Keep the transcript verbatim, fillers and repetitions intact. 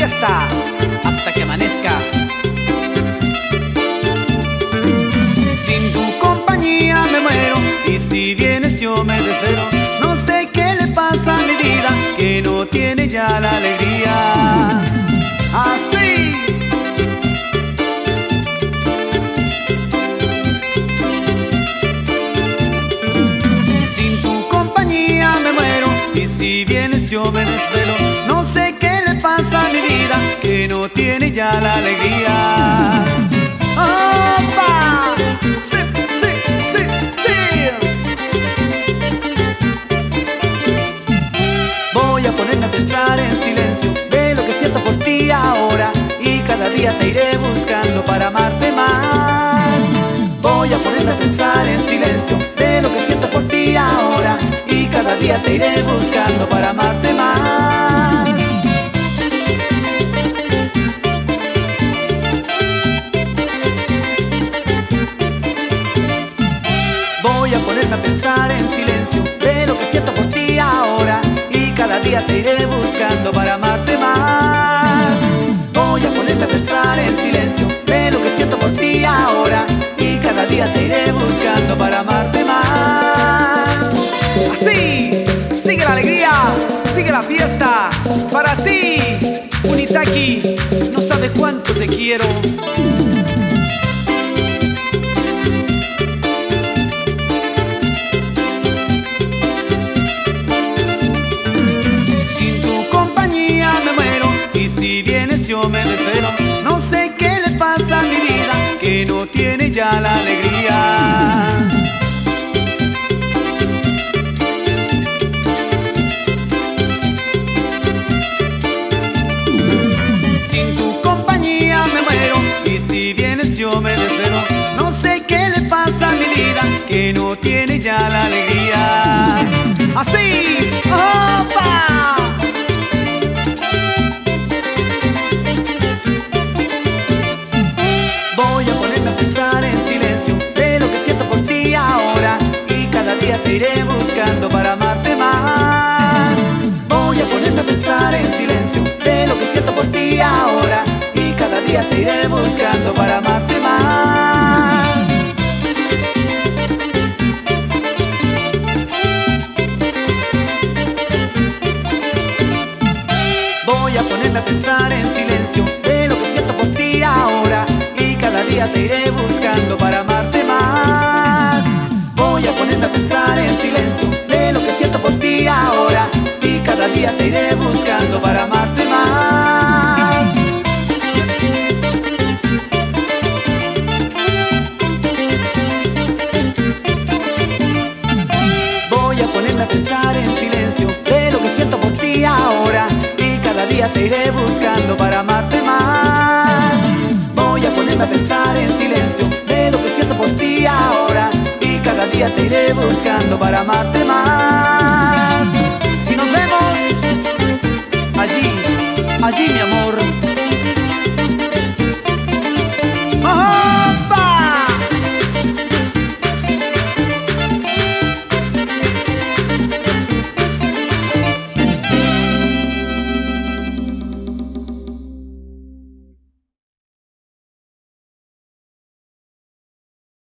fiesta hasta que amanezca. Sin tu compañía me muero, y si vienes yo me desvelo. No sé qué le pasa a mi vida, que no tiene ya la alegría. Así. Sin tu compañía me muero, y si vienes yo me desvelo. No sé qué le pasa a mi vida, que no tiene ya la alegría. ¡Opa! ¡Sí, sí, sí, sí! Voy a ponerme a pensar en silencio de lo que siento por ti ahora, y cada día te iré buscando para amarte más. Voy a ponerme a pensar en silencio de lo que siento por ti ahora, y cada día te iré buscando para amarte más. Voy a ponerme a pensar en silencio de lo que siento por ti ahora, y cada día te iré buscando para amarte más. Voy a ponerme a pensar en silencio de lo que siento por ti ahora, y cada día te iré buscando para amarte más. Así, sigue la alegría, sigue la fiesta. Para ti, Unitaki, no sabes cuánto te quiero. Si vienes yo me desvelo. No sé qué le pasa a mi vida, que no tiene ya la alegría. Sin tu compañía me muero, y si vienes yo me desvelo. No sé qué le pasa a mi vida, que no tiene ya la alegría. Así, ¡opa! Voy a ponerme a pensar en silencio de lo que siento por ti ahora, y cada día te iré buscando para amarte más. Voy a ponerme a pensar en silencio de lo que siento por ti ahora, y cada día te iré buscando para amarte más. Voy a ponerme a pensar en silencio de lo que siento por ti ahora, y cada día te iré buscando para amarte más. Voy a ponerme a pensar en silencio de lo que siento por ti ahora, y cada día te iré buscando para amarte más. Voy a ponerme a pensar en silencio de lo que siento por ti ahora, y cada día te iré buscando para amarte más. Voy a ponerme a pensar en silencio de lo que siento por ti ahora, y cada día te iré buscando para amarte más.